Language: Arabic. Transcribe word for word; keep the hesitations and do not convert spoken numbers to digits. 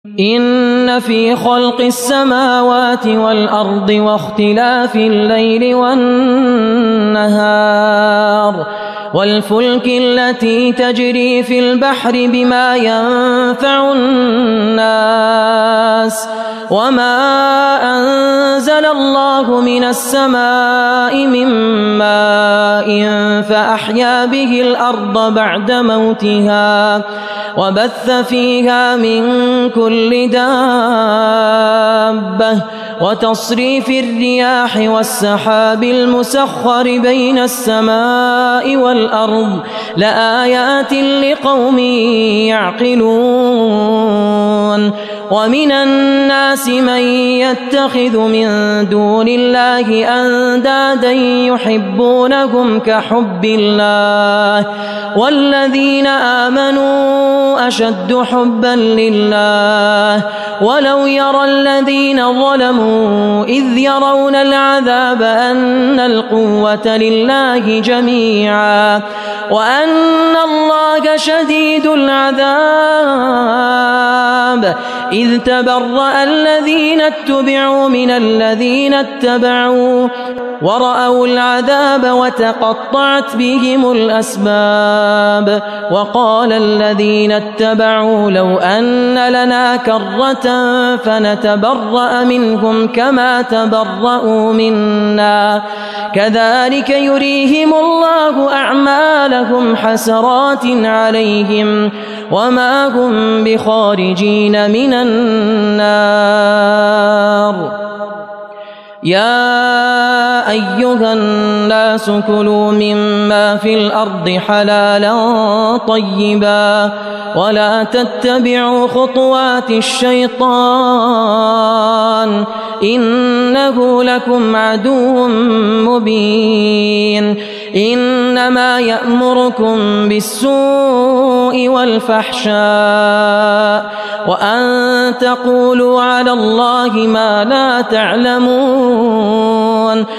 إن في خلق السماوات والأرض واختلاف الليل والنهار والفلك التي تجري في البحر بما ينفع الناس وما أنزل الله من السماء من ماء فأحيا به الأرض بعد موتها وبث فيها من كل دابة وتصريف الرياح والسحاب المسخر بين السماء والأرض لآيات لقوم يعقلون ومن الناس من يتخذ من دون الله أندادا يحبونهم كحب الله والذين آمنوا أشد حبا لله ولو يرى الذين ظلموا إذ يرون العذاب أن القوة لله جميعا وأن الله شديد العذاب إذ تبرأ الذين اتبعوا من الذين اتبعوا ورأوا العذاب وتقطعت بهم الأسباب وقال الذين اتبعوا لو أن لنا كرة فنتبرأ منهم كما تبرأوا منا كذلك يريهم الله أعمالهم حسرات عليهم وما هم بخارجين من النار يا أيها الناس كلوا مما في الأرض حلالا طيبا ولا تتبعوا خطوات الشيطان إنه لكم عدو مبين إنما يأمركم بالسوء والفحشاء وأن تقولوا على الله ما لا تعلمون